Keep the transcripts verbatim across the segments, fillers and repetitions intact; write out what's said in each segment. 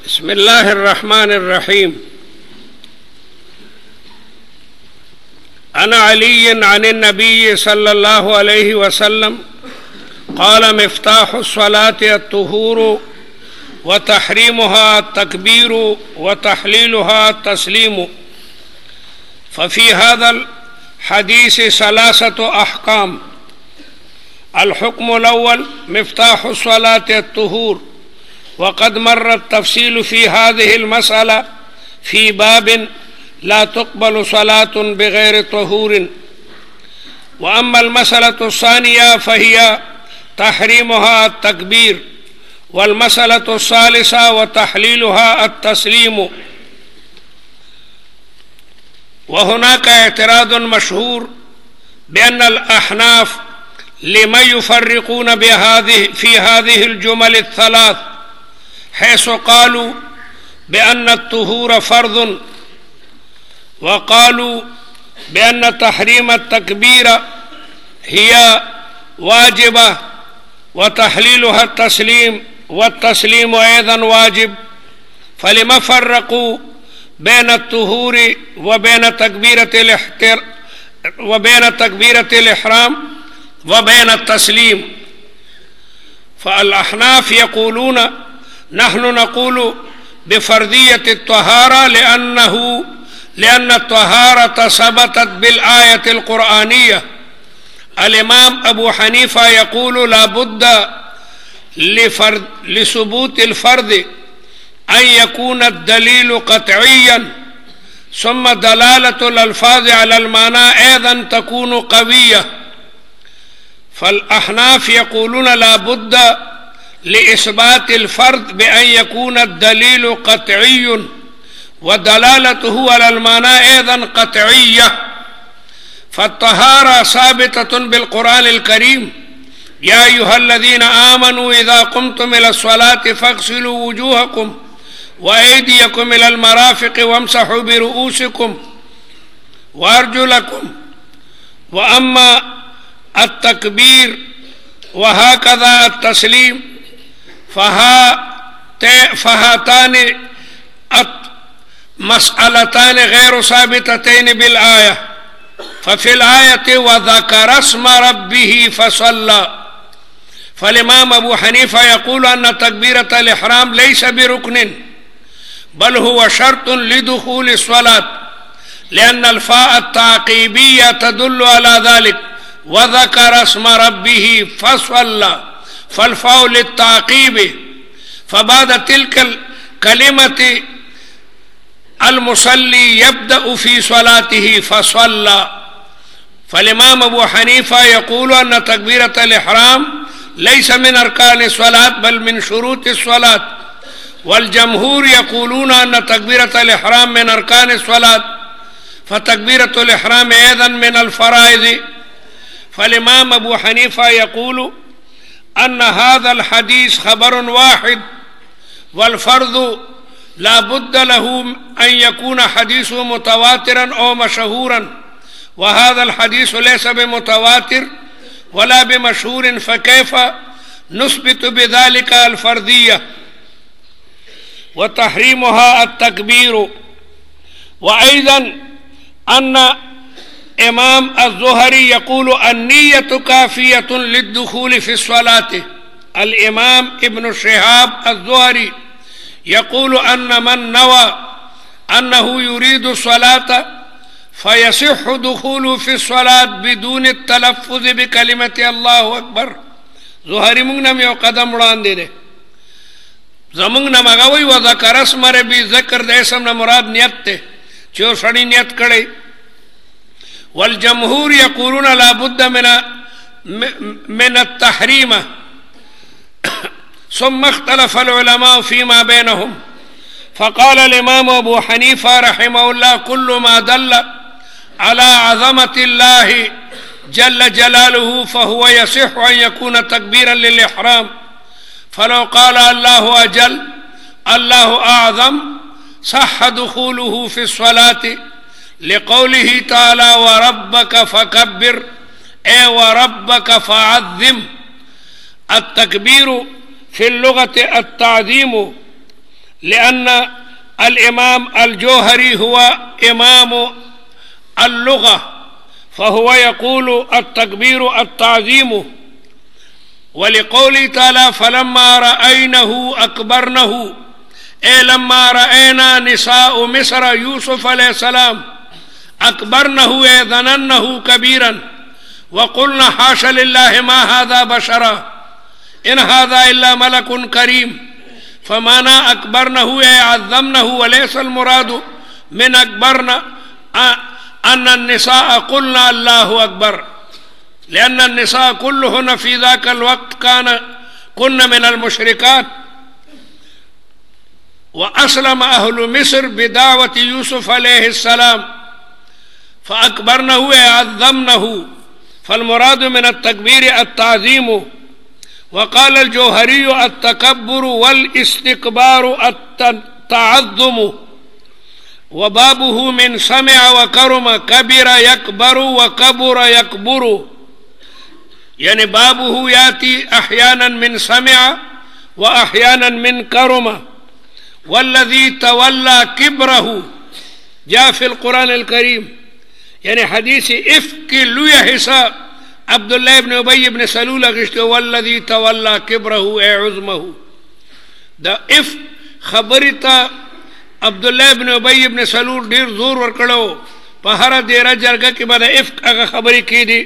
बिस्मिल्लाहिर्रहमानिर्रहीम। अन अली अन नबी सल्लल्लाहु अलैहि वसल्लम क़ाल मिफ्ताहु स्सलाति अत्तुहूरु व तहरीमुहा तकबीरु व तहलीलुहा तस्लीमु। फ़फ़ी हाज़ल हदीस सलासतु अहकाम। अल-हुक्मुल अव्वल मिफ्ताहु स्सलाति अत्तुहूर वक़द मर्रत तफ़सीलु फ़ी हाज़िहिल मसअला फ़ी बाबिन ला तुक़बलु सलातुन बिग़ैरि तहूरिन। व अम्मल मसअलतु सानिया फ़हिया तहरीमुहा अत-तकबीर वल मसअलतु सालिसा व तहलीलुहा अत-तस्लीमु। व हुनाका एतराज़ुन मशहूर बिअन्नल अहनाफ लिमा युफ़र्रिक़ून बिहाज़िहि फ़ी हाज़िहिल जुमल अथ-थलाथ हैसु क़ालू बिअन्न अत-तुहूर फ़र्ज़ुन व क़ालू बिअन्न तहरीम अत-तकबीर हिया वाजिबा व तहलीलुहा तस्लीम व तस्लीम ऐज़न वाजिब। फ़लिमा फ़र्रक़ू बैन अत-तुहूर व बैन तकबीरतिल इह्तिर व बैन तकबीरतिल इहराम व बैन अत-तस्लीम। फ़अल अहनाफ यक़ूलून नहनु नक़ूलु बिफ़र्दिय्यति त्तहारा लिअन्नहु लिअन्न त्तहारत सबतत बिल आयतिल क़ुरआनिय्या। अल इमाम अबू हनीफ़ा यक़ूलु ला बुद्द लिसुबूतिल फ़र्द अन यकून अद-दलीलु क़त्इय्यन सुम्मा दलालतुल अल्फ़ाज़ अलल माना ऐज़न तकूनु क़विय्या। फ़ल अहनाफ यक़ूलून ला बुद्द लिइस्बातिल फ़र्द बिअन यकून अद-दलीलु क़त्इय्यन व दलालतुहु अलल माना ऐज़न क़त्इय्या। फ़त्तहारा साबिततुन बिल क़ुरआनिल करीम या अय्युहल्लज़ीना आमनू इज़ा क़ुमतुम इलस्सलाति फ़ग़सिलू वुजूहकुम व अयदियकुम इलल मराफ़िक़ि वम्सहू बिरुऊसिकुम व अर्जुलकुम। व अम्मा अत-तकबीर व हाकज़ा अत-तस्लीम फ़हातानि मसअलतानि गैरु साबिततैनि बिल आया। फ़फ़िल आयति व ज़करा अस्म रब्बिही फ़सल्ला। फ़ल इमाम अबू हनीफ़ा यक़ूलु अन्न तकबीरतल इहराम लैसा बिरुक्निन बल हुवा शर्तुन लिदुख़ूलि स्सलात लिअन्नल फ़ाअ अत-ताक़ीबिय्या तदुल्लु अला ज़ालिक व ज़करा अस्म रब्बिही फ़सल्ला फ़ल फ़ाउ लित्ताक़ीब। फ़बाद तिल्कल कलिमति अल मुसल्ली यब्दअ फ़ी स्वलातिही फ़सल्ला। फ़ल इमाम अबू हनीफ़ा यक़ूलु अन्न तकबीरतल इहराम लैसा मिन अरकानि स्वलात बल मिन शुरूति स्वलात वल जमहूर यक़ूलून अन्न तकबीरतल इहराम मिन अरकानि स्वलात फ़तकबीरतुल इहराम ऐज़न मिन अल फ़राइज़। फ़ल इमाम अबू हनीफ़ा यक़ूलु अन्न हाज़ल हदीस ख़बरुन वाहिद वल फ़र्ज़ु ला बुद्द लहू अन यकून हदीसु मुतवातिरन औ मशहूरन व हाज़ल हदीसु लैसा बिमुतवातिर वला बिमशहूरिन फ़कैफ़ नुस्बितु बिज़ालिका अल फ़र्दिय्या व तहरीमुहा अत-तकबीरु। व ऐज़न अन्न इमाम अज़्ज़ुहरी यक़ूलु अन्निय्यतु काफ़िय्यतुन लिद्दुख़ूलि फ़ी स्सलाति। अल इमाम इब्न शिहाब अज़्ज़ुहरी यक़ूलु अन्न मन नवा अन्नहु युरीदु स्सलात फ़यसिह्हु दुख़ूलुहु फ़ी स्सलात बिदूनि तलफ़्फ़ुज़ बिकलिमति अल्लाहु अकबर। ज़ुहरी मुंग नम यो कदम उड़ान दे ज़मुंग नम अगवई व ज़करा अस्म रब्बी ज़िक्र देसम न मुराद नियत ते चो सड़ी नियत करे। वल जमहूर यक़ूलून ला बुद्द मिन मिन अत-तहरीम सुम्मा इख्तलफ़ल उलमा फ़ीमा बैनहुम फ़क़ाल अल इमाम अबू हनीफ़ा रहिमहुल्लाह कुल्लु मा दल्ल अला अज़मतिल्लाहि जल्ल जलालुहु फ़हुव यसिह्हु अन यकून तकबीरन लिल इहराम फ़लौ क़ाल अल्लाहु अजल अल्लाहु अअज़म सह्ह दुख़ूलुहु फ़ी स्सलाति लिक़ौलिही तआला व रब्बक फ़कब्बिर ए व रब्बक फ़अज़्ज़िम। अत-तकबीरु फ़िल लुग़ति अत-ताज़ीमु लिअन्न अल इमाम अल जोहरी हुआ इमाम अल लुगा फहुवा यक़ूलु अत-तकबीरु अत-ताज़ीमु वलिक़ौलिही तआला फलम्मा रअयनहु अकबरनहु ए लम्मा रअयना निसाउ मिस्र यूसुफ अलैहिस्सलाम अकबरनहु ए ज़नन्नहु कबीरन वक़ुल्ना हाशा लिल्लाहि मा हाज़ा बशरा इन हाज़ा इल्ला मलकुन करीम फमाना अकबरनहु ए अज़्ज़मनहु वलैसल मुरादु मिन अकबरना अन्न निसा कुल्ना अल्लाहु अकबर लिअन्न निसा कुल्लुहुन्न फी ज़ाकल वक्त कान कुन्न मिनल मुशरिकात व अस्लम अहलु मिस्र बिदावति यूसुफ अलैहिस्सलाम फ़अकबरनहु अज़्ज़मनहु फलमुरादु मिन अत-तकबीर अत-ताज़ीमु वक़ाल अल-जोहरी अत-तकब्बुरु वल इस्तिकबारु अत-तअज़्ज़ुमु व बाबुहु मिन समिअ व करुम कबीर यकबरु व कबुर यकबुरु यानी बाबुहु याती अहयानन मिन समिअ व अहयानन मिन करुम वल्लज़ी तवल्ला किब्रहु जा फिल कुरान अल करीम यानी हदीस इफ्क के लुया हिस्सा अब्दुल्लाह इब्न उबई इब्न सलूल अगिश्त वल्लज़ी तवल्ला किब्रहु ए उज़्महु द इफ्क खबरिता अब्दुल्लाह इब्न उबई इब्न सलूल ढेर जोर वर्कड़ो पहरा देरा जरगा के बाद इफ्क अगर खबरी की दी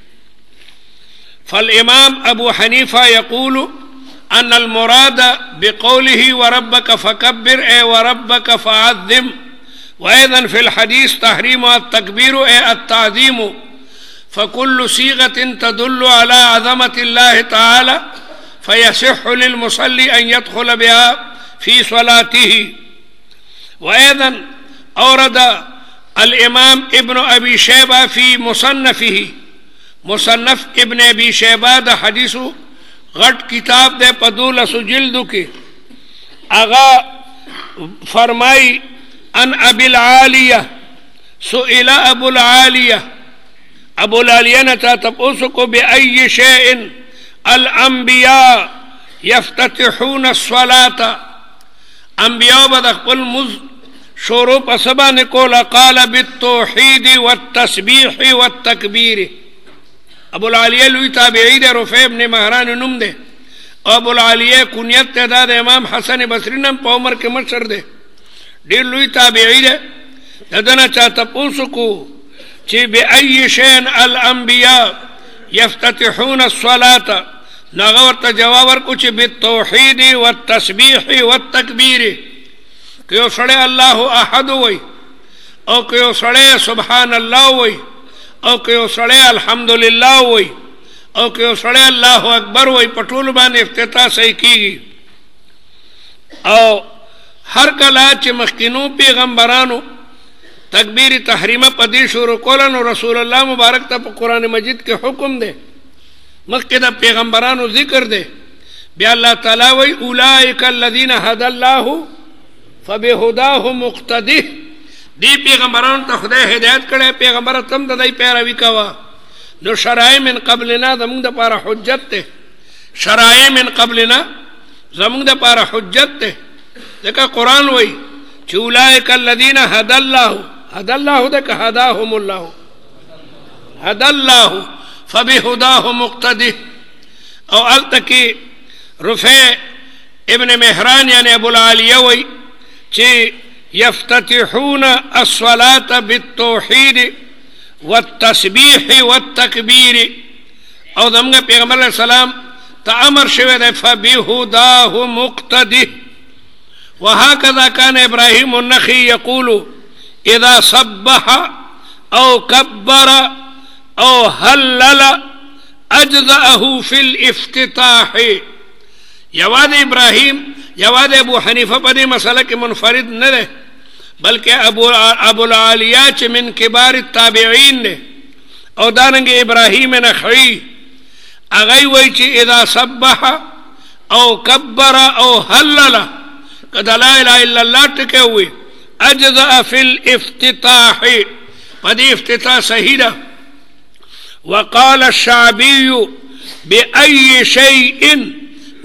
फल इमाम अबू हनीफा यक़ूलु अन मुराद बिक़ौलिही व रब्बक फकब्बिर ए व रब्बक फअज़्ज़िम व अयज़न फिल हदीस तहरीम अत-तकबीर ए अत-ताज़ीम फकुल्लु सीगतिन तदुल्लु अला अज़मतिल्लाहि तआला फयसिह्हु लिल मुसल्ली अन यदखुल बिहा फी सलातिही व अयज़न औरद अल इमाम इब्न अबी शैबा फी मुसन्नफिही मुसन्नफ इब्न अबी शैबा द हदीसु गट किताब दे पदूल सुजिल्दु के आगा फरमाई अन अबिल आलिया सुइला अबुल आलिया अबुल आलिया ने चाहता उसको बिअय्यि शैइन अल अंबिया यफ्ततिहून अस्सलाता अंबिया बदखल मुज शोरो पसबा निकोला काला बित्तौहीद वत्तस्बीह वत्तकबीर अबुल आलिया लुई ताबेई दे रुफै इब्न महरान नुम दे अबुल आलिया कुनियत तदाद इमाम हसन बसरी नम पौमर के मशर दे डेर लुई ताबेई दे ददना चाहता पूसको ची बिअय्यि शैइन अल अंबिया यफ्ततिहून अस्सलाता नगवर जवाबर कुछ बित्तौहीद वत्तस्बीह वत्तकबीर क्यों सड़े अल्लाह अहद वही और क्यों सड़े सुबहान अल्लाह वही और क्यों सड़े अल्हम्दुलिल्लाह वही और क्यों सड़े अल्लाह अकबर वही पटूल बान इफ्तिताह सही की और हर कला च मखकिनों पैगम्बरानो तकबीर तहरीमा पदीश और कोलन और रसूलुल्लाह मुबारक तब कुरान मजिद के हुक्म दे मक्के पैगम्बरानो जिक्र दे बिया अल्लाह ताला वही उलाइका अल्लज़ीना हदल्लाहु फबिहुदाहु मुक्तदी दी पैगम्बरान तो खुदा हिदायत करे पैगम्बर तम ददाई पैरवी कवा नो शराए मिन क़ब्लिना ज़मुंग द पारा हुज्जत ते शराए मिन क़ब्लिना ज़मुंग द पारा हुज्जत ते देखा कुरान वही उलाइका अल्लज़ीना हदल्लाहु हदल्लाहु दे हदाहुमुल्लाहु हदल्लाहु फबिहुदाहु मुक्तदी और अल तकी रुफे इब्न मेहरान यानी अबुल आलिया वही चे यफ्ततिहून अस्सलात बित्तौहीद वत्तस्बीह वत्तकबीर और दमगा पैगंबर अलैहि सलाम तामर शवे दे फबिहुदाहु मुक्तदी वहाकज़ा कान इब्राहीम उन्नखी यक़ूलु इज़ा सब्बह औ कब्बर औ हल्लल अजज़अहु फिल इफ्तिताह यवाद इब्राहीम यवाद अबू हनीफा पदे मसला के मुनफरिद न रहे बल्कि अबू अबुल आलिया च मिन किबार ताबिईन ने और दानंगे इब्राहीम नखई अगई वही ची इज़ा सब्बह औ कब्बर औ हल्लल कद ला इलाहा इल्लल्लाह टिके हुए अजज़अ फिल इफ्तिताह पदे इफ्तिताह सहीदा वक़ाल अश-शाबिय्यु बिअय्यि शैइन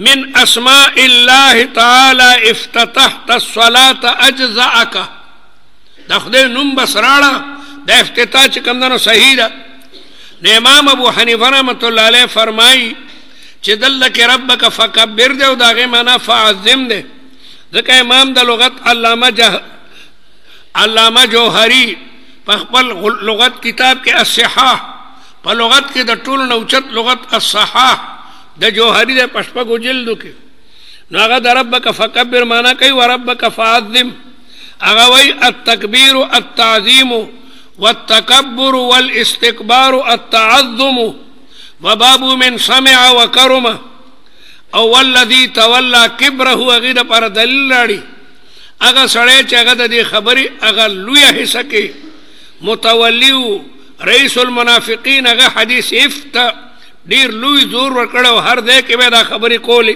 من اسماء الله تعالی افتتحت الصلاة اجزاءک، دا خدای نوم بس راړه دا افتتاح چې کوم دنو صحیح ده. د امام ابو حنیفه رحمۃ اللہ علیہ فرمائی چې دلک ربک فکبر دے او داغه معنا فعظم دے، ځکه امام د لغت علامه جه علامه جوهری په خپل لغت کتاب کې الصحاح، په لغت کې د ټولو نه اوچت لغت الصحاح د جوهری د پشپږو جلدو کې، نو هغه د ربک فکبر معنا کوي وربک فعظم. هغه وی التکبیر التعظیم والتکبر والاستکبار التعظم وباب من سمع وکرم، او والذی تولا کبره هغه د پر دلیل راړي هغه سړی چې هغه د دې خبرې هغه لویه حصه کې متولی رئیس المنافقین، هغه حدیث افت ډیر لوی زور ورکړو، هر ځای کې به دا خبرې کولې.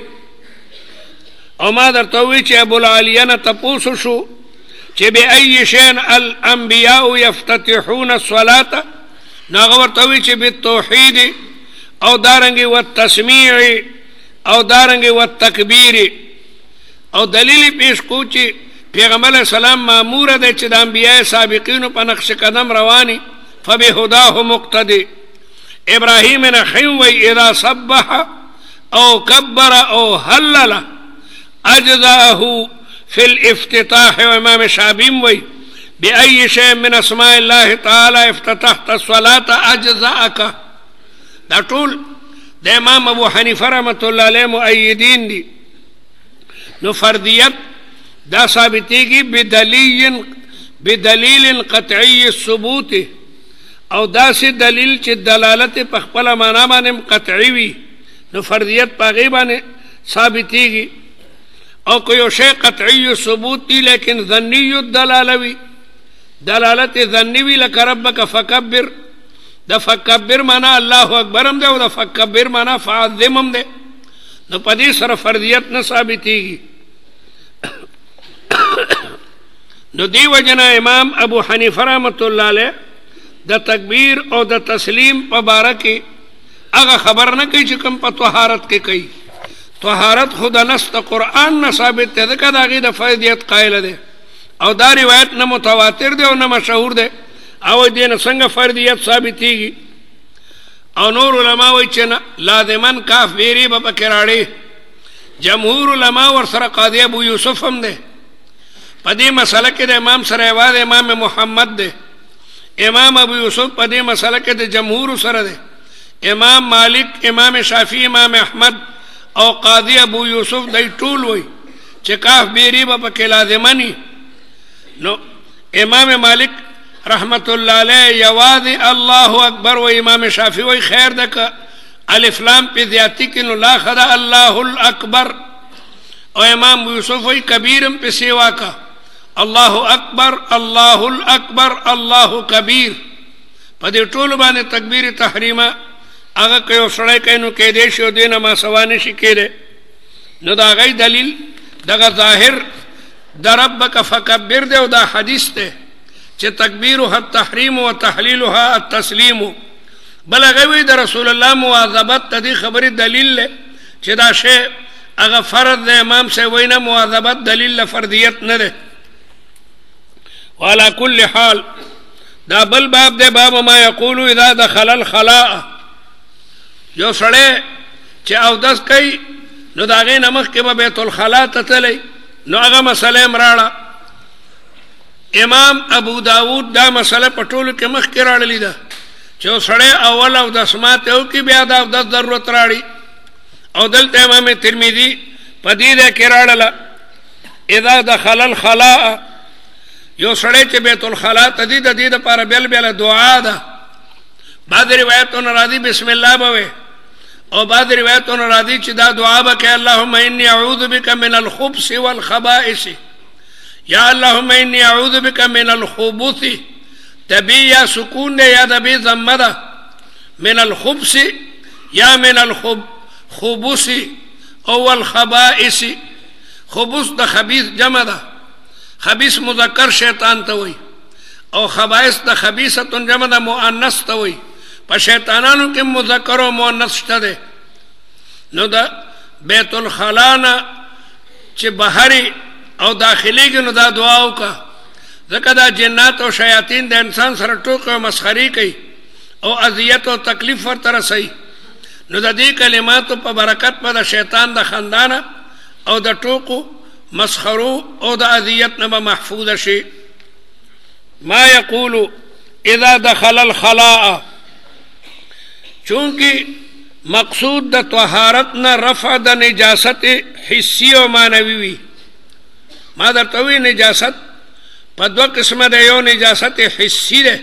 او ما درته وی چې ابو العالیه نه تپوسو شو چې بأي شيء الانبیاء یفتتحون الصلاة، نو هغه ورته وی چې بالتوحید او دارنګي والتسمیع او دارنګي والتکبیر، او دلیل پیش کو چې پیغمبر علیہ السلام مامور دی چې د انبیاء سابقینو په نقش قدم رواني، فبهداه مقتدی. ابراهیم نخیم وی اذا صبح او کبر او حلل اجزاءه فی الافتتاح، و امام شعبیم وی بأي شيء من اسماء الله تعالی افتتحت الصلاة اجزاءک. دا ټول د امام ابو حنیفه رحمۃ اللہ علیہ مؤیدین دی. نو فردیت دا ثابتیږي بدلیل بدلیل قطعی الثبوت، او دا سی دلیل چې دلالت په خپل معنا باندې قطعی وي، نو فردیت په غیبه باندې ثابتیږي. او کو یو شی قطعی ثبوت دی لیکن ظنی الدلاله وي، دلالت ظنی وي، لکه ربک فکبر، د فکبر معنا الله اکبر هم ده او د فکبر معنا فعظم هم ده، نو په دې سره فردیت نه ثابتیږي. نو دی وجنا امام ابو حنیفه رحمۃ اللہ علیہ د تکبیر او د تسلیم په باره کې هغه خبر نه کوي چې کوم په طهارت کې کوي. طهارت خود نست قرآن نه ثابت ده، ځکه د هغې د فردیت قایل ده، او دا روایت نه متواتر ده او نه مشهور ده، او دې نه څنګه فردیت ثابتیږي. او نور علما وایي چې نه، لازمن کاف بیري به پکې راړي. جمهور علما ورسره قاضي ابو یوسف هم ده. په دې مسله کې د امام سره یوازې امام محمد ده. امام ابو یوسف په دې مسله کې د جمهور سره ده. امام مالک، امام شافعی، امام احمد او قاضي ابو یوسف دای ټول وای چې کاف بیری به پکې لازمنی. نو امام مالک رحمت الله علیه یوازې الله اکبر، و امام شافعی وای خیر ده که الف لام په زیاتی کې نو لا خدا الله الاکبر، او امام ابو یوسف وای کبیرم په سیوا کا الله اکبر الله الاکبر الله کبیر. په دې ټول باندې تکبیر تحریمه هغه که یو سړی کوي نو کیدی شي او دې نه ما سوا نشي کېدی. نو د هغې دلیل دغه ظاهر د ربک فکبر دی، او دا حدیث دی چې تکبیرها التحریم و تحلیلها التسلیم. بل هغه وی د رسول الله مواظبت ته دې خبرې دلیل دی چې دا شی هغه فرض دی. امام صاحب وایي نه، مواظبت دلیل لفردیت نه دی. وعلى كل حال دا بل باب دی، باب ما یقول اذا دخل الخلاء. یو سړی چې اودس کوي نو د هغې نه مخکې به بیت الخلا ته تللی، نو هغه مسله یې راړه. امام ابو داود دا مسله په ټولو کې مخکې راړلې ده چې یو سړی اول اودس ماته وکړي بیا د اودس ضرورت راړي. او دلته امام ترمذي په دې ځای کې راړله اذا دخل الخلاء. یو سړی چې بیت الخلا ته ځي د دې دپاره بېل بېله دعا ده. بعض روایتونه راځي بسم الله به وی، او بعض روایتونه راځي چې دا دعا به کوي اللهم انی اعوذ بک من الخبث والخبائث، یا اللهم انی اعوذ بک من الخبث. تبی یا سکون ده یا دبی ضمه ده، من الخبث یا من الخبث او الخبائث. خبث د خبیث جمع ده، خبیث مذکر شیطان ته وی، او خبائث د خبیثتون جمع ده مؤنث ته وی. په شیطانانو کې مذکر او مؤنث شته ده. نو دا بیت الخلا نه چې بهري او داخلي کې نو دا دعا وکړه ځکه دا جنات او شیاطین د انسان سره ټوکه او مسخري کوي او اذیت او تکلیف ورته رسوي نو د دې کلماتو په برکت په د شیطان د خندانه او د ټوکو مسخرو او د اذیت نه به محفوظ شي. ما یقول اذا دخل الخلاء چونکه مقصود د طهارت نه رفع د نجاست حسی او معنوي وي. ما درته وی نجاست په دوه قسمه ده، یو نجاست حسی ده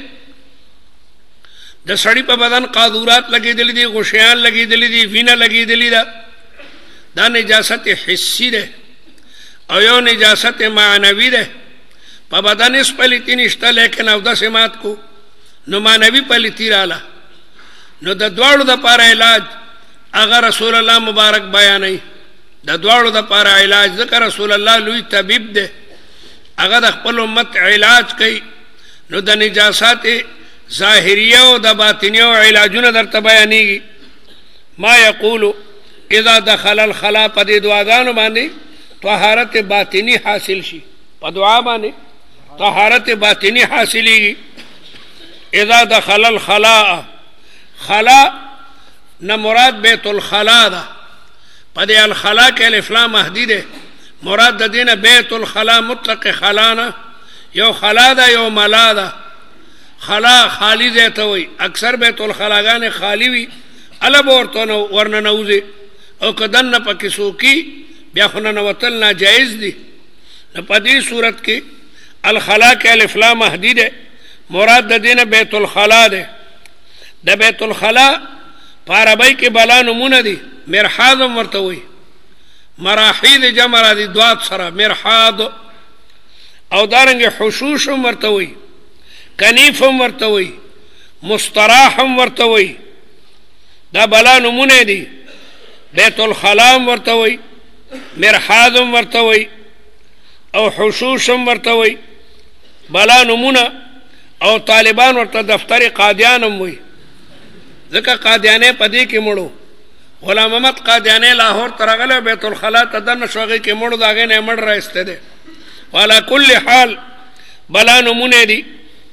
د سړی په بدن قاذورات لګېدلې دي، غشیان لګېدلې دي، وینه لګېدلې ده، دا نجاست حسی ده. او یو نجاست معنوي ده، په بدن اس پلیتی نشته لیکن اودس مات کو نو معنوي پلیتی رااله. نو د دواړو دپاره علاج هغه رسول الله مبارک بیانوي. د دواړو دپاره علاج ځکه رسول الله لوی طبیب دی، هغه د خپل امت علاج کوي. نو د نجاسات ظاهریه او د باطنیه علاجونه درته بیانېږي. ما یقول اذا دخل الخلا په دې دعاګانو باندې طهارت باطنی حاصل شي، په دعا باندې طهارت باطنی حاصلېږي. اذا دخل الخلاء، خلا نه مراد بیت الخلا ده، په دې الخلا کې الف لام مهدی ده، مراد د دینه بیت الخلا مطلق خلا نه، یو خلا ده یو ملا ده. خلا خالی ځای ته وایي، اکثر بیت الخلاګانې خالی وي، اله به ورته ورنه نوځي او که دننه پکې څوکي بیا خو ننوتل ناجایز دي. نو په دې صورت کې الخلا کې الف لام مهدی ده، مراد د دینه بیت الخلا ده. د بیت الخلا په عربی کې بلا نمونه دي، مرحاض هم ورته وایي، مراحیض جمع را دي دوات سره مرحاض، او دارنګې حشوش هم ورته وایي، کنیف هم ورته وایي، مستراح هم ورته وایي. دا بلا نمونه دي. بیت الخلا هم ورته وایي، مرحاض هم ورته وایي، او حشوش هم ورته وایي، بلا نمونه. او طالبان ورته دفتر قادیان هم وایي، ځکه قادیانې په دې کې مړو. غلام محمد قادیانې لاهور ته راغلی، بیت الخلا ته دننه شو، هغې کې مړو، د هغې نه یې مړ رایستی دی. وعلى کل حال بلا نمونه دي.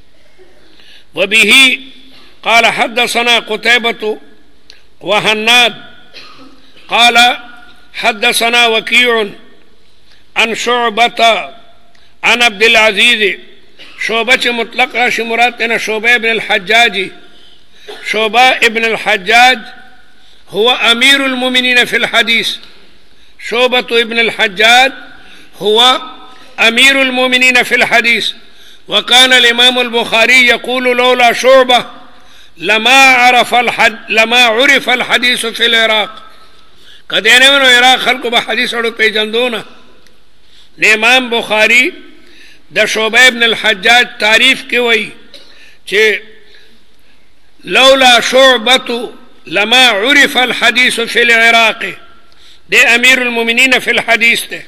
وبه قال حدثنا قتيبة وهناد قال حدثنا وكيع عن شعبة عن عبد العزيز. شعبة مطلق راشي مراد شعبة ابن الحجاج. شعبة ابن الحجاج هو أمير المؤمنين في الحديث. شعبة ابن الحجاج هو أمير المؤمنين في الحديث. وكان الإمام البخاري يقول لولا شعبة لما عرف الحد لما عرف الحديث في العراق. کدینے منو عراق خلقو با حدیث اڑو پیجندونا. امام بخاری د شعبہ ابن الحجاج تعریف کی وئی چه لولا شعبة لما عرف الحديث في العراق. دے امیر المؤمنین فی الحدیث دے.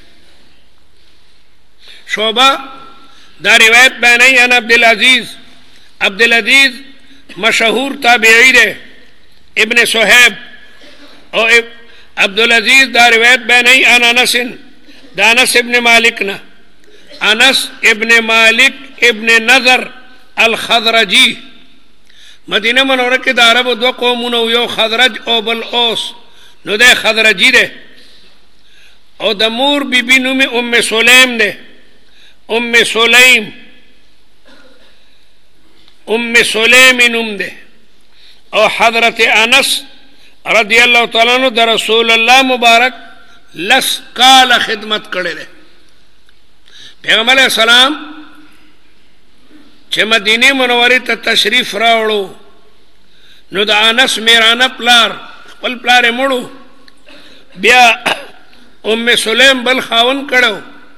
شعبہ دا روایت بیانی ان عبدالعزیز. عبدالعزیز مشہور تابعی دے ابن صہیب. او عبدالعزیز دا روایت بیانی ان انس دا انس ابن مالکنا. انس ابن مالک ابن نظر الخضرجی. مدینه منوره کې د عربو دو قومونو، یو خضرج او بل اوس، نو ده خضرجی ده. او د مور بی بی نوم ام سلیم ده، ام سلیم، ام سلیم نوم ده. او حضرت انس رضی اللہ تعالیٰ عنہ در رسول اللہ مبارک لس کال خدمت کړي ده. پیغمبر علیہ السلام چې مدینه منورې ته تشریف راوړو نو د انس میرانه پلار خپل پلار یې مړو، بیا ام سلیم بل خاون کړو،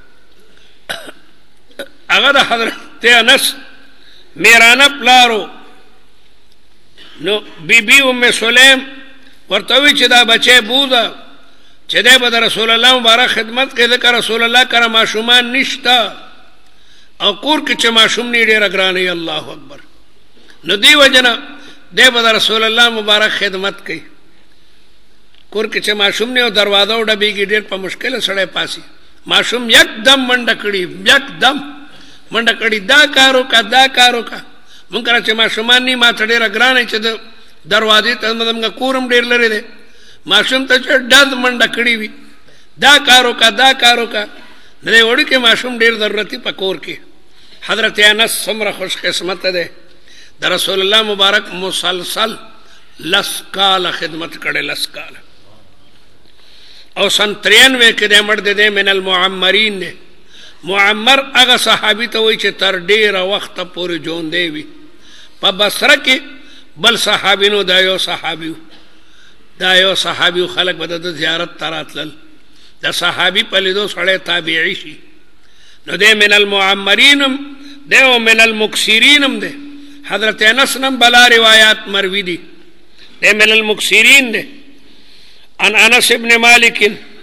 هغه د حضرت انس میرانه پلارو. نو بی بی ام سلیم ورته وی چې دا بچی بوده چې دی به د رسول الله مبارک خدمت کوي، ځکه رسول الله کره ماشومان نشته او کور کې چې ماشوم نه ډېره ګرانه. الله اکبر. نو دی وجنه دی به د رسول الله مبارک خدمت کوي. کور کې چې ماشوم نه دروازه وډبېږي ډېر په مشکل سره پاسي ماشوم یکدم منډه کړي یکدم منډه کړي دا کارو کا دا کارو کا مونږ کله چې ماشومان نه ما ته ډېره ګرانه چې د دروازې ته موږ کورم ډېر لري دی ماشوم ته چې ډز منډه کړي وي دا کارو کا دا کارو کا د دې وړو کې ماشوم ډېر ضرورتي په کور کې حضرت انس څومره خوش قسمت دی د رسول الله مبارک مسلسل لس کاله خدمت کړې لس کاله او سن ترانوے کې د مړ دی من المعمرین دی معمر هغه صحابي ته وایي چې تر ډېره وخته پورې ژوندی وي په بصره کې بل صحابي نو دا یو صحابي دا یو صحابي خلک به د زیارت ته راتلل د صحابي په لیدو سړی تابعي شي نو دی من المعمرین دی او من المکثرین دی حضرت انس نم بلا روایات مروی دی دی من المکثرین دی ان انس ابن مالک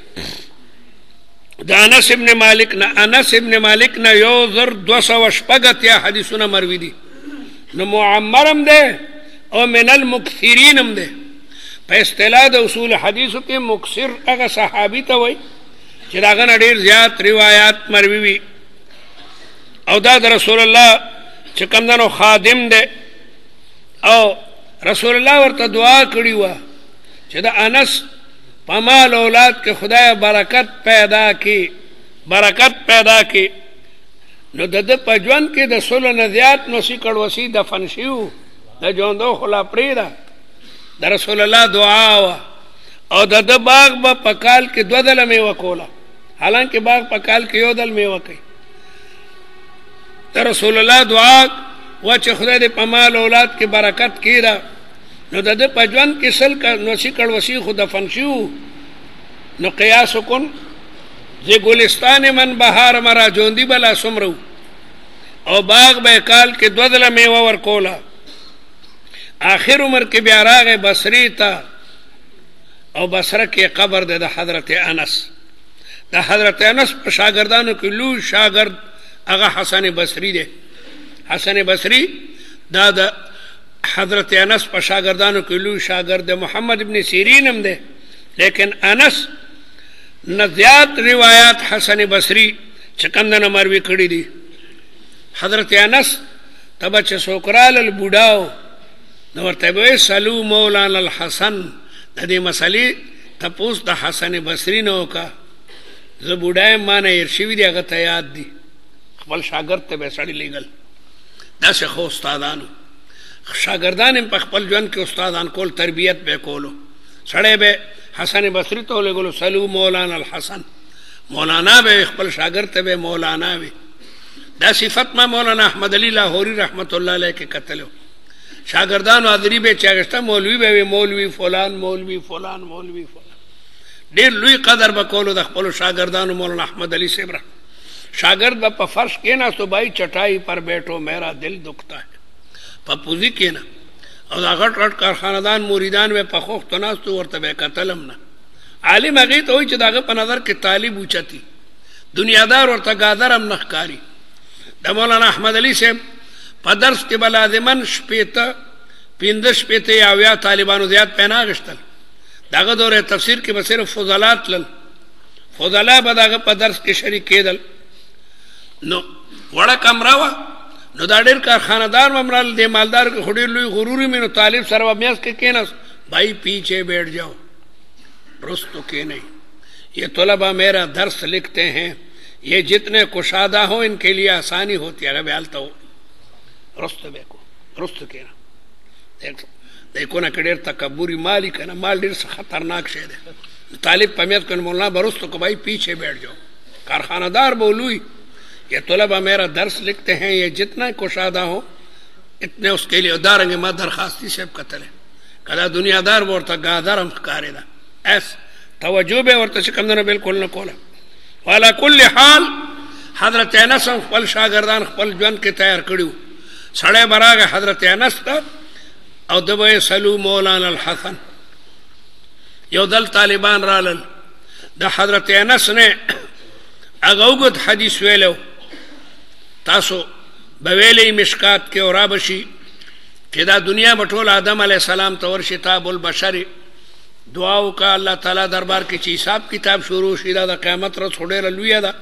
دا انس ابن مالک نا انس ابن مالک نا یو زر دو سو شپگت یا حدیثنا مروی دی نو معمرم دی او من المکثرینم دی په اصطلاح د اصول حدیثو کې مکثر هغه صحابي ته وایي چې د هغه نه ډېر زیات روایات مروي وي او دا د رسول الله چې کوم دنو خادم دی او رسول الله ورته دعا کړې وه چې د انس په مال اولاد کې خدای برکت پیدا کړي برکت پیدا کړي نو د ده په ژوند کې د سلو نه زیات نو سیکړ وسي دفن شوي د ژوندو خو لا پرېږده د رسول الله دعا وه او د ده باغ به په کال کې دوه ځله میوه کوله حالانکه باغ په کال کې یو ځل میوه کوي د رسول الله دعا وه چې خدای دې په مال اولاد کې برکت کړي نو د ده په ژوند کې سل نوسي کړوسي خو دفن شو نو قیاس وکن زه ګلستان من بهار مرا ژوندي بلا څومره او باغ به کال کې دوه ځله میوه ورکوله آخر عمر کې بیا راغی بصرې ته او بصره کې قبر دی د حضرت انس د حضرت انس په شاګردانو کې لوی شاګرد هغه حسن بصري دی حسن بصري دا د حضرت انس په شاګردانو کې لوی شاګرد محمد ابن سیرین هم دی لیکن انس نه زیات روایات حسن بصري چې کوم دنه مروي کړي دي حضرت انس ته به چې څوک رالل بوډاو نو ورته به وایي سلو مولانا الحسن د دې مسلې تپوس د حسن بصري نه وکړه زه بوډا یم ما نه هېر شوي دي هغه ته یاد دي خپل شاګرد ته به یې سړي لېږل داسې ښه استادانو شاګردان هم په خپل ژوند کې استادان کول تربیت به یې کولو سړی به حسن بصري ته ولېږلو سلو مولانا الحسن مولانا به خپل شاګرد ته به مولانا وي دا صفت ما مولانا احمد علی لاهوري رحمت الله علیه کې کتلو شاگردان حاضری به چاغشته مولوی به مولوی فلان مولوی فلان مولوی فلان ډېر لوی قدر به کولو د خپلو شاګردانو مولانا احمد علی صاحب شاگرد به په فرش کېناستو بھائی چټائی پر بیٹھو میرا دل دکھتا ہے په پوزي کېنه او دا غټ غټ کارخاندان مریدان به په خوښتو ناستو ورته به یې کتلم نه عالم هغې ته وایي چې د هغه په نظر کې طالب اوچتي دنیادار ورته ګادر هم نه ښکاري د مولانا احمد علی صاحب په درس کې به لازمن شپېته پنځه شپېته یا اویا طالبانو زیات پې نه اخېستل د هغه دوره تفسیر کې به صرف فضلا تلل فضلا به د هغه په درس کې شریک کېدل نو وړه کمره وه نو دا ډېر کارخانهدار به مرل دې مالدار کې خو ډېر لوی غرور وي نو طالب سره به میز کې کېناست بھائی پیچھے بیٹھ جاؤ رستو کے نہیں یہ طلبہ میرا درس لکھتے ہیں یہ جتنے کشادہ ہوں ان کے لیے آسانی ہوتی ہے اگر بیالتا ہو رستو بیکو رستو کېنا دیکھو نه که ډېر تکبري مالی که نه مال ډېر خطرناک شی دی طالب په میز کې مولانا به رستو که بھائی پیچھے بیٹھ جاؤ کارخانہ دار بولوئی یہ طلبہ میرا درس لکھتے ہیں یہ جتنا کشادہ ہو اتنے اس کے لیے دارنگے ما درخواستی صاحب قتل ہے کدا دنیا دار ورته ګادر هم ښکارېده اس توجه به ورته چې کوم نه بالکل نه کوله وعلى كل حال حضرت انس خپل شاګردان خپل ژوند کې تیار کړي سړی به راغی حضرت انس ته او ده به یې سلو مولانا الحسن یو دل طالبان رالل د حضرت انس نه هغه اوږد حدیث ویلو تاسو به ویلی مشکات کې او رابشي چې دا دنیا به ټول آدم علیه السلام ته ورشي تاب البشر دعا وکړه الله تعالی دربار کې چې حساب کتاب شروع شي دا د قیامت ورځ خو ډېره لویه ده.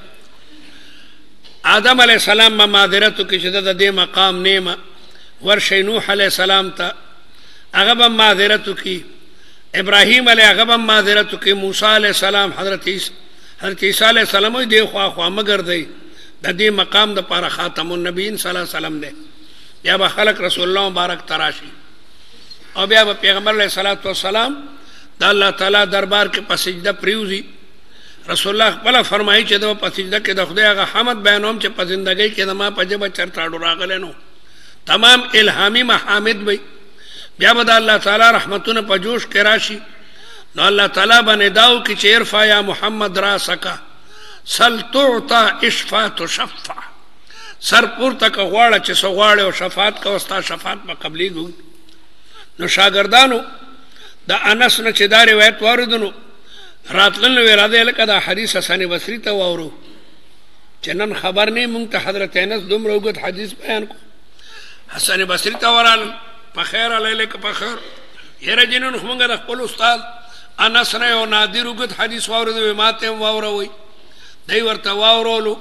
آدم علیه السلام به معذرت وکړي چې د دې مقام نیمه ورشئ نوح علیه السلام ته هغه به معذرت وکړي، ابراهیم علیه هغه به معذرت وکړي، موسی علیه السلام حضرت عیسی حضرت عیسی علیه السلام وایي دې خوا خوا مه ګرځئ د دې مقام دپاره خاتم النبیین صلی الله علیه وسلم دی. بیا به خلق رسول الله مبارک ته راشي او بیا به پیغمبر علیه الصلاة والسلام د الله تعالی دربار کې په سجده پریوزي. رسول الله خپله فرمایي چې د په سجده کې د خدای هغه حمد بیانوم چې په زندګۍ کې د ما په ژبه چرته اړو راغلی نو تمام الهامي محامد وي. بیا به د الله تعالی رحمتونه په جوش کې راشي نو الله تعالی به ندا وکړي چې ارفع یا محمد راسکه سل تعطا اشفا تشفع، سر پورته که غواړه چې څه غواړې او شفاعت کوه ستا شفاعت به قبلیږي. نو شاګردانو د انس نه چې دا روایت واورېدو نو راتلل نو اراده لکه دا حدیث حسن بصري ته واورو چې نن خبر نه مونږ ته حضرت انس دومره اوږد حدیث بیان کو. حسن بصري ته ورغلل په خیر علیه که په خیر یاره چې نن خو مونږ د خپل استاد انس نه یو نادر اوږد حدیث واورېدو ما ته هم واوروئ. دی ورته واورولو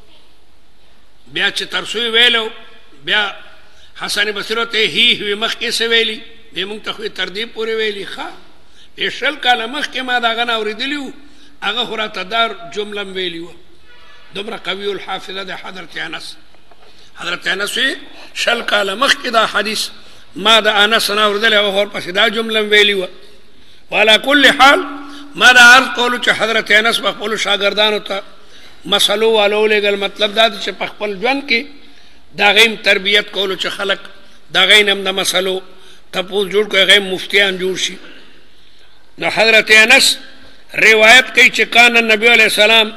بیا چې ترسو یې ویلو بیا حسن بصري ته هی وي مخکې څه ویلي دی مونږ ته خو یې تر دې پورې ویلي ښه د شل کاله مخکې ما د هغه نه اورېدلي وو هغه خو راته دا جمله م ویلي وه. دومره قوي الحافظه د حضرت انس حضرت انس وی شل کاله مخکې دا حدیث ما د انس نه اورېدلی هغه ورپسې دا جمله م ویلي وه. وعلى كل حال ما دا عرض کولو چې حضرت انس په خپلو شاګردانو ته مسلو والو لېږل مطلب دا دی چې په خپل ژوند کې د هغې م تربیت کولو چې خلک د هغې نه م د مسلو تپوس جوړ کړو هغې مفتیان جوړ شي. نو حضرت انس روایت کوي چې کان النبي علیه السلام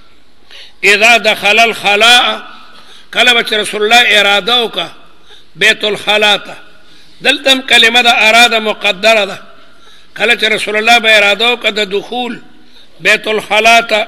اذا دخل الخلاء کله به چې رسول الله اراده وکړه بیت الخلا ته دلته هم کلمه د اراده مقدره ده. کله چې رسول الله به اراده وکړه د دخول بیت الخلا ته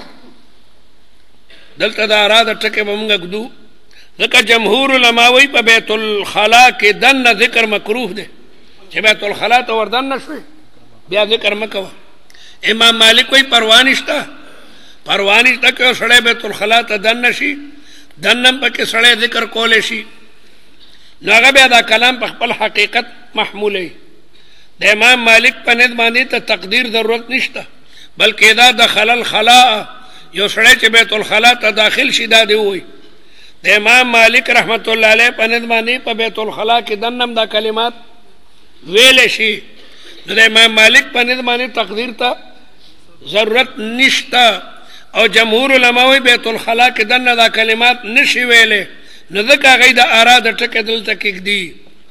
دلته د اراده ټکې به مونږ ږدو ځکه جمهور علما وایي په بیت الخلا کې دننه ذکر مکروه دی چې بیت الخلا ته ور دننه شوې بیا ذکر مه کوه. امام مالک وایي پروا نشته پروا نشته که یو سړی بیت الخلا ته دننه شي دننه هم پکې سړی ذکر کولی شي نو هغه بیا دا کلام په خپل حقیقت محمولی. د امام مالک په نظر باندې ته تقدیر ضرورت نشته بلکې دا دخل الخلاء یو سړی چې بیت الخلا ته داخل شي دا دی وایي. د امام مالک رحمت الله علیه په نظر باندې په بیت الخلا کې دننه دا کلمات ویلی شي نو د امام مالک په نظر باندې تقدیر ته ضرورت نشته او جمهور علما وایي بیت الخلا کې دننه دا کلمات نشي ویلی نو ځکه هغوی د اراده ټکې دلته کېږدي.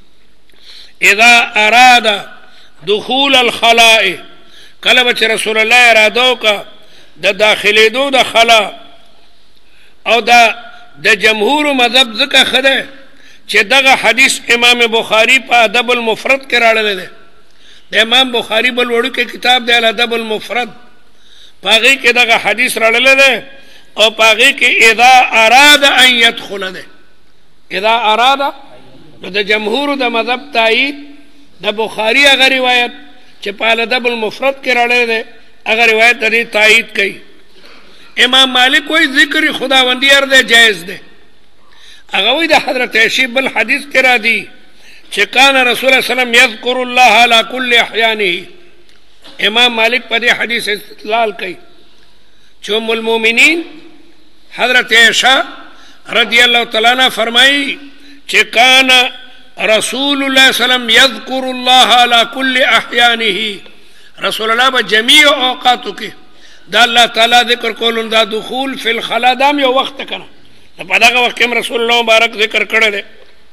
اذا اراده دخول الخلاء کله به چې رسول الله اراده وکړه د داخلېدو د خلا او دا د جمهور مذهب ځکه ښه دی چې دغه حدیث امام بخاري په ادب المفرد کې راړلی دی. د امام بخاري بل وړوکی کتاب دی الادب المفرد په هغې کې دغه حدیث راړلی دی او په هغې کې اذا اراد ان یدخله دی. اذا اراد نو د جمهورو د مذهب تایید د بخاري هغه روایت چې په الادب المفرد کې راړلی دی هغه روایت د دې تایید کوي. امام مالک وایي ذکر خداوندی هر دی جایز دی. هغه وایي د حضرت عائشې بل حدیث کې راځي چې کان رسول الله وسلم یذکر الله علی کل احیانه. امام مالک په دې حدیث استدلال کوي چې ام المؤمنین حضرت عائشہ رضی الله تعالی عنها فرمایي چې کان رسول الله صلی الله علیه وسلم یذکر الله علی کل احیانه. رسول الله په جمیع اوقاتو کې د الله تعالی ذکر کول دا دخول فی الخلا دام یو وخت کنه په دغه وخت کې رسول الله مبارک ذکر کړی دی.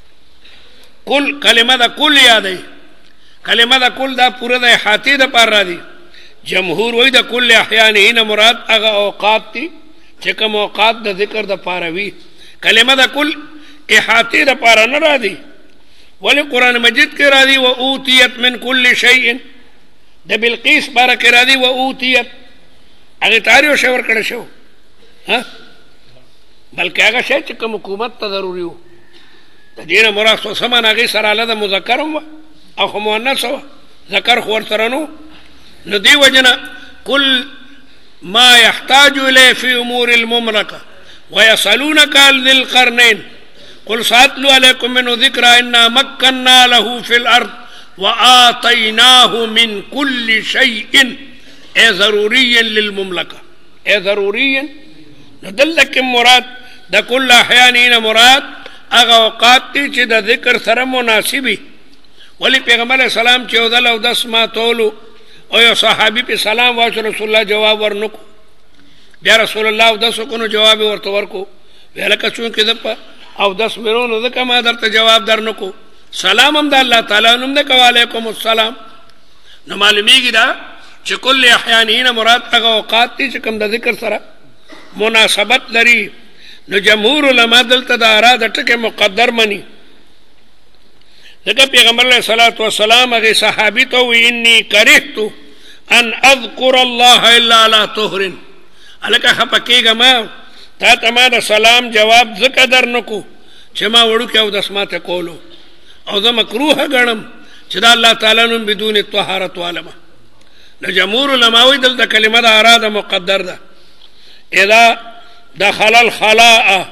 کل کلمه دا کل یادی کلمه دا کل دا پوره د احاطې دپاره راځي. جمهور وایي د کل احیانه نه مراد هغه اوقات دي چې کوم اوقات د ذکر دپاره وي. کلمه دا کل احاطې دپاره نه راځي ولې قرآن مجید کې راځي و اوتیت من کل شیء د بلقیس باره کې راځي و اوتیت هغې ته هر یو شی ورکړی شو ها بلکې هغه شی چې کوم حکومت ته ضروري و د دې نه مراد سمن هغې سره اله د مذکر هم وه او خو مؤنث وه ذکر خو ورسره نو ندی وجنا كل ما يحتاج إليه في أمور المملكة ويسألونك عن ذي القرنين قل سأتلو عليكم منه ذكرى إنا مكنا له في الأرض وآتيناه من كل شيء اے ضروری للمملکہ اے ضروری ندلک مراد دا کل احیانین مراد اغا اوقات تی چی دا ذکر سر مناسبی ولی پیغمبر علیہ السلام چی او دل او دس ما تولو او یو صحابی پی سلام واش رسول اللہ جواب ورنکو بیا رسول اللہ او دس کنو جواب ورطورکو ویلکا چونکہ دپا او دس مرونو دکا ما در تا جواب در نکو سلام ام دا اللہ تعالیٰ نم دکا وعلیکم السلام نو معلومی گی دا چی کل احیانین مراد اغا اوقات تی چکم دا ذکر سرا مناسبت لری نو جمهور علماء دلتا دا اراد ٹک مقدر منی لکہ پیغمبر علیہ السلام اغی صحابی تو انی کرہتو ان اذکر اللہ الا لا طہرن لکہ خپکی گا ما تا تما دا سلام جواب ذکر در نکو چی ما وڑو کیا او دسمات کولو او دا مکروح گرم چی دا اللہ تعالیٰ نم بدون طہارت والما جمهور علماء دلتا کلمہ دا اراد مقدر دا اذا دخل الخلاء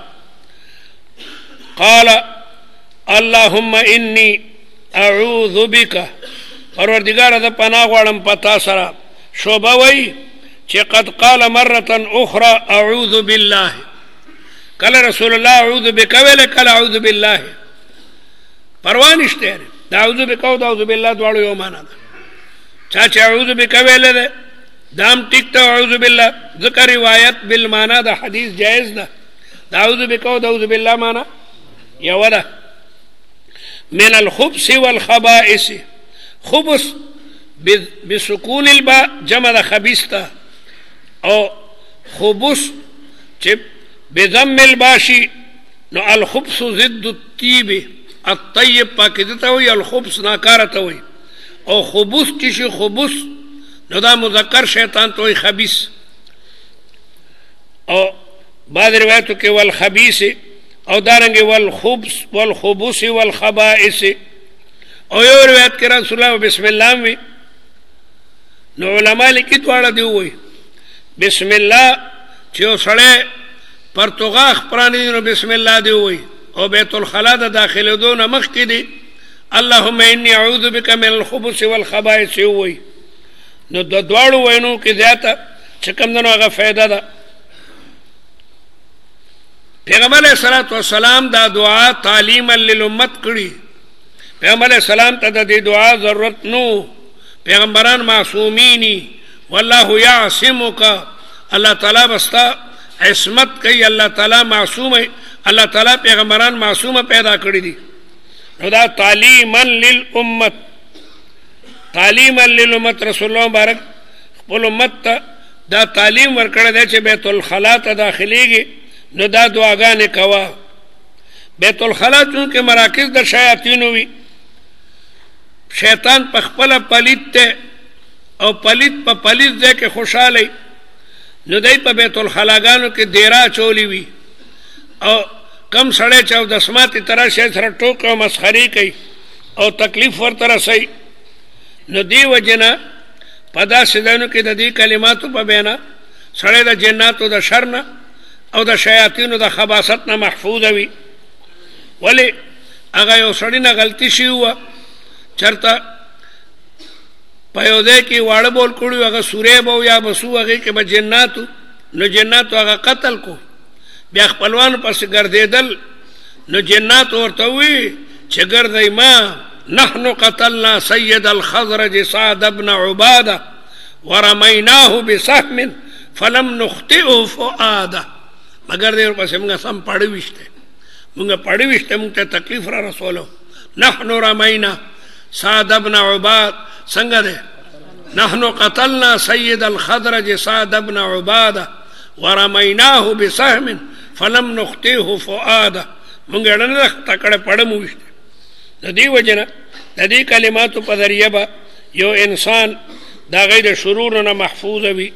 قال اللهم انی اعوذ بک پروردگار دا پناہ غوارم پتا سرا شوبوئی چی قد قال مرتا اخرى اعوذ باللہ کل رسول اللہ اعوذ بک ویلے کل اعوذ باللہ پروانشتے ہیں دا اعوذ بک و دا اعوذ باللہ دوارو یو مانا دا چاچے اعوذ بکا ویلے دے دام ٹکتا اعوذ باللہ ذکر روایت بالمانا دا حدیث جائز دا دا اعوذ بکا و دا اعوذ باللہ مانا یو دا من الخبس والخبائس خبس بسکون الباء جمع دا خبیستا او خبس چپ بضم الباشی نو الخبس ضد الطیب الطیب پاکدتا ہوئی الخبس ناکارتا ہوئی او خبوس کشی خبوس نو دا مذکر شیطان توی خبیس او بعض روایتو کہ والخبیس او دارنگی والخبس والخبوس والخبائس او یو روایت کہ رسول اللہ بسم اللہ میں نو علماء لکی دوارا دیو ہوئی بسم اللہ چیو سڑے پرتغاخ پرانی دینو بسم اللہ دیو ہوئی او بیت الخلا دا داخل دون مخ کی دی اللہم انی اعوذ بک من الخبث والخبائث ہوئی نو دوارو وینو کی زیادہ چکم دنو اگا فیدہ دا پیغمبر علیہ السلام دا دعا تعلیما للامت کری پیغمبر علیہ السلام تا دا دی دعا ضرورت نو پیغمبران معصومینی واللہ یعصمکا اللہ تعالیٰ بستا عصمت کئی اللہ تعالیٰ معصوم ہے اللہ تعالیٰ پیغمبران معصوم پیدا کری دی دا تعلیما للامت تعلیما للامت رسول اللہ مبارک قل امت تا دا تعلیم ورکڑ دے چے بیت الخلا تا داخلی گی نو دا دعاگانے کوا بیت الخلا چونکہ مراکز دا شیاطین ہوئی شیطان پخپلا پلیت تے او پلیت پا پلیت دے کے خوشحالی نو دای پا بیت الخلاگانو کے دیرا چولی وی او کم سڑے چاو دسماتی طرح شاید سر ٹوک و مسخری کئی او تکلیف ور طرح سی نو دی وجنا پدا سدانو کی دا دی کلماتو پا بینا سڑے دا جناتو دا شرنا او دا شیاطینو دا خباستنا محفوظ وی ولی اگا یو سڑینا غلطی شی ہوا چرتا پیودے کی واڑ بول کڑیو اگا سورے باو یا بسو اگی کہ با جناتو نو جناتو اگا قتل کو بیا خپلوان پس گردیدل نو جنات ورتوی چه گردی ما نحن قتلنا سید الخضرج سعد ابن عبادة ورمیناه بسهم فلم نخطئه فؤاده مگر دیر پس منگا سم پڑوشتے منگا پڑوشتے منگا تکلیف را رسولو نحن رمینا سعد ابن عباد سنگا دے نحن قتلنا سید الخضرج سعد ابن عبادة ورمیناه بسهم فلم نخطئه فؤاده منگا رنخ تکڑ پڑموشتے ندی وجنا ندی کلماتو پدریہ با یو انسان دا غیر شرورنا محفوظ بھی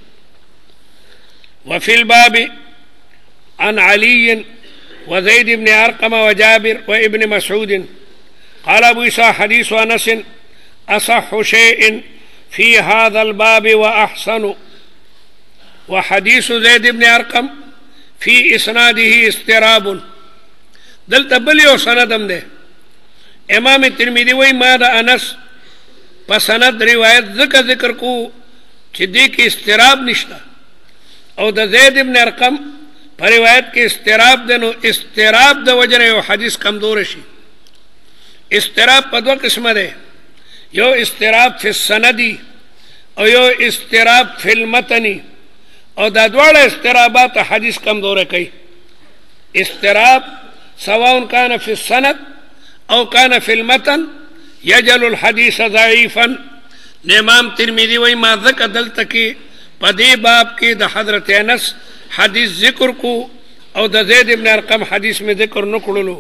وفي الباب عن علي وزيد بن أرقم وجابر وابن مسعود قال أبو عيسى حديث أنس أصح شيء في هذا الباب وأحسن. وحديث زيد بن أرقم في إسناده استراب. دلته بل یو سندم ده. امام ترمذی وی ما دا انس په سند روایت ذکر ذکر کو چې دې کې استراب نشته، او د زید بن ارقم په روایت کې استراب ده. نو استراب د وجه نه یو حدیث کمزور شي. استراب په دوه قسمه ده، یو استراب فی السندی او یو استراب فی المتنی، او دا دواړه استرابات حدیث کمزور کوي. استراب سواء كان في السند او كان في المتن يجل الحديث ضعيفا. امام ترمذی وی ما ذکر دلته کې په دې باب کې د حضرت انس حدیث ذکر کو او د زید بن ارقم حدیث میں ذکر نکړلو.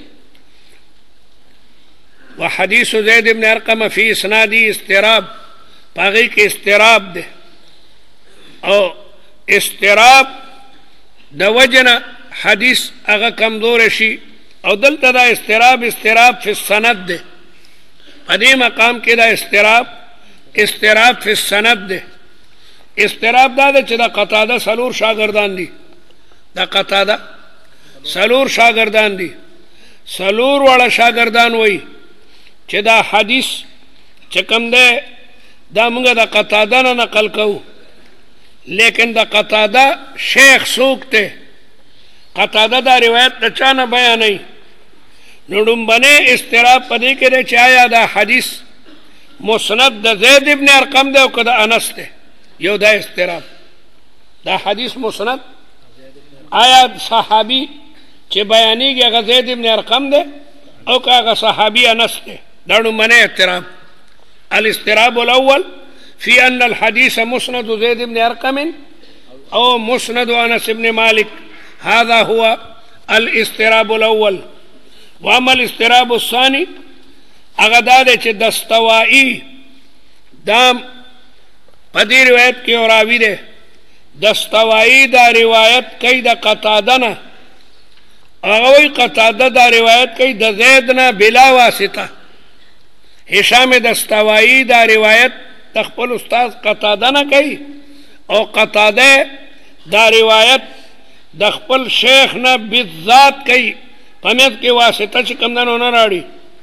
وحديث زيد بن ارقم في اسنادي استراب، باغي کې استراب ده، او استراب د وجنه حدیث هغه کمزور شي. او دلته دا استراب استراب فی السند ده. په دې مقام کې دا استراب استراب فی السند ده. استراب دا ده چې دا قتاده سلور شاګردان دي، دا قتاده سلور شاګردان دي. سلور والا شاګردان وای چې دا حدیث چې کوم ده دا موږ د قتاده نه نقل کوو، لیکن دا قتاده شیخ څوک ته؟ قتاده دا روایت د چا نه بیانوي. نو ډومبنې استراب په دې کې دی چې آیا دا حدیث مسند د زید ابن ارقم دی او که د انس دی؟ یو دا استراب، دا حدیث مسند آیا صحابي چې بیانېږي هغه زید ابن ارقم دی او که هغه صحابي انس دی؟ دا ډومبنې استراب. الاستراب الاول في أن الحديث مسند زيد بن أرقم أو مسند أنس بن مالك، هذا هو الاستراب الأول. وأما الاستراب الثاني أغداد چې دستوائي دام پدی روایت کی راوی دے دستوائي دا روایت کئی دا قتاده نه، اغوی قتاده دا روایت کئی دا زیدنا بلا واسطه. هشام دستوائي دا روایت تخپل استاد قتاده نه کوي، او قتاده دا روایت د خپل شیخ نه بالذات کوي، په میت کې واسطه چې کوم نه نه راړي.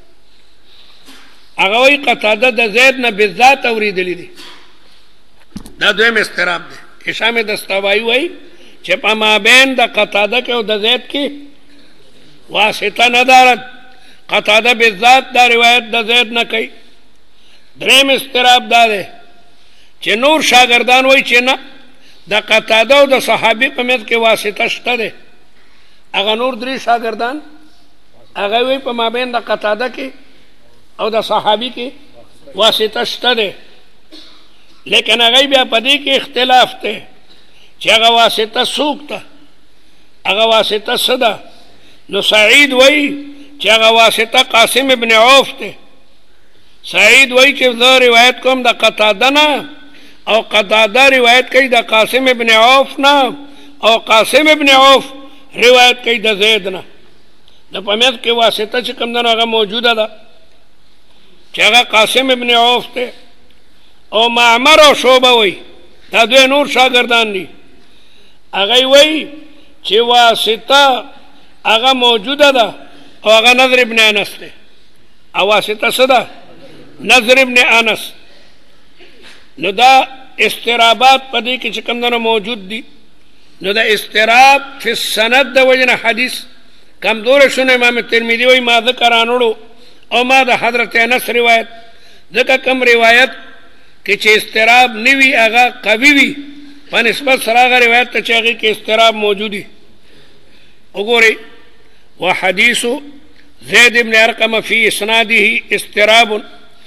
هغه وایي قتاده د زید نه بالذات اورېدلی دي. دا دویم استراب دی. هشام دستوائي وایي چې په مابین د قتاده کې او د زید کې واسطه نه دارد. قتاده بالذات دا روایت د زید نه کوي. دریم استراب دا ده چې نور شاگردان وای چې نه د قتاده او د صحابي په منځ کې واسطه شته ده. هغه نور درې شاگردان هغه وای په مابین د قتاده کې او د صحابي کې واسطه شته ده، لیکن هغه بیا په دې کې اختلاف ده چې هغه واسطه څوک ده، هغه واسطه څه ده. نو سعید وای چې هغه واسطه قاسم ابن عوف ده. سعید وای چې زه روایت کوم د قتاده نه، او قتاده روایت کوي د قاسم ابن عوف نه، او قاسم ابن عوف روایت کوي د زید نه. د په منځ کې واسطه چې کوم ده هغه موجوده ده چې هغه قاسم ابن عوف دی. او معمر او شعبه وای دا دوی نور شاگردان دي. هغه وای چې واسطه هغه موجوده ده او هغه نظر ابن انس دی. او واسطه څه ده؟ نظر ابن انس. نو دا استرابات په دې کې چې کوم نه موجود دي. نو دا استراب فی السند د وجنه حدیث کمزور شونه. امام ترمذی وای ما ذکر انړو او ما د حضرت انس روایت ځکه کم روایت کې چې استراب نوي هغه قوي وي په نسبت سره هغه روایت ته چې هغه کې استراب موجودي. وګورئ وحديث زيد بن أرقم في إسناده استراب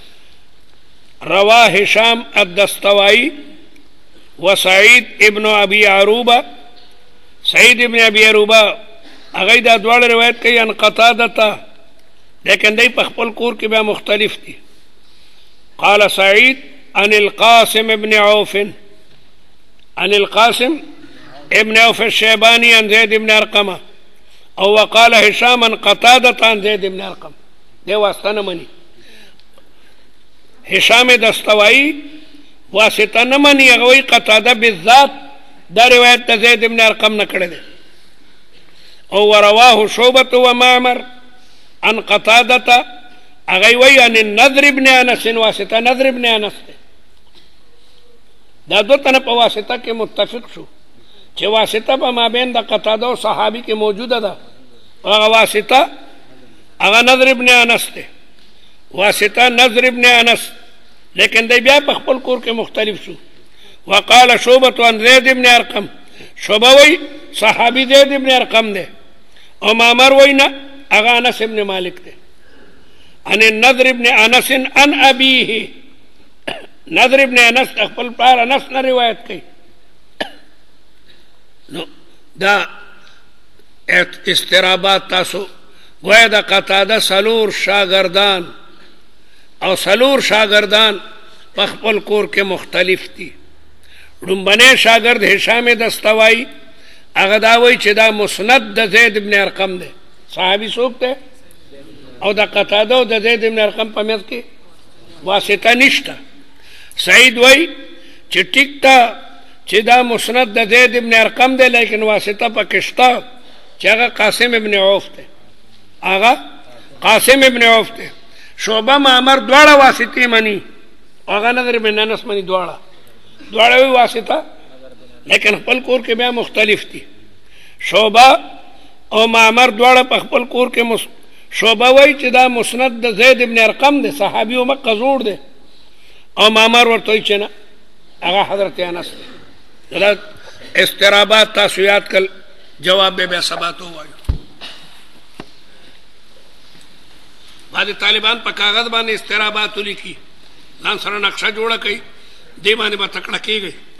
رواه هشام الدستوائي وسعيد ابن أبي عروبة. سعيد ابن أبي عروبة هغه دا دواړه روایت کوي ان قتاده، لیکن دی په خپل کور کې بیا مختلف دي. قال سعيد عن القاسم ابن عوف عن القاسم ابن عوف الشيباني عن زيد بن أرقم، او وقال هشام عن قتاده عن زيد بن أرقم. دی واسطه نه مني. هشام دستوائي واسطه نه مني هغه وایي قتاده بالذات دا روایت د زید بن ارقم نه کړی دی او ورواه شعبة ومعمر عن قتادة هغه وایي عن النضر بن انس واسطه نضر بن انس دی دا دو تنه په واسطه کې متفق شو چې واسطه په مابین د قتاده او صحابي کې موجوده ده هغه واسطه هغه نضر ابن انس دی واسطه نضر ابن انس لیکن دی بیا په خپل کور کې مختلف شو وقال شعبة عن زید ابن ارقم شعبه وی صحابي زید ابن ارقم دی او معمر وی نه هغه انس ابن مالک دی عن النضر ابن انس عن ابيه نضر ابن انس خپل پلار انس نه روایت کوي نو دا استرابات تاسو گویا دا قتاده سلور شاگردان او سلور شاگردان په خپل کور کې مختلف دي لومبنی شاگرد هشام دستوایی هغه دا وایي چې دا مسند د زید ابن ارقم دی صحابي څوک دی او د قتاده او د زید ابن ارقم په منځ کې واسطه نشته سعید وایي چې ټیک ته چې دا مسند د زید ابن ارقم دی لیکن واسطه پکې شته چې هغه قاسم ابن عوف دی هغه قاسم ابن عوف دی شعبه معمر دواړه واسطې مني هغه نظر ابن انس مني دواړه دواړه وی واسطه لیکن خپل کور کې بیا مختلف دي شعبه او معمر دواړه په خپل کور کې مس... شعبه وایي چې دا مسند د زید ابن ارقم دی صحابي او مکه زوړ دی او معمر ورته وایي چې نه هغه حضرت انس دی دا استرابات تاسو یاد کړئ جواب به بیا سبا ته ووایو بعضې طالبان په کاغذ باندې استرابات ولیکي ځان سره نقشه جوړه کوي دې باندې به تکړه کېږئ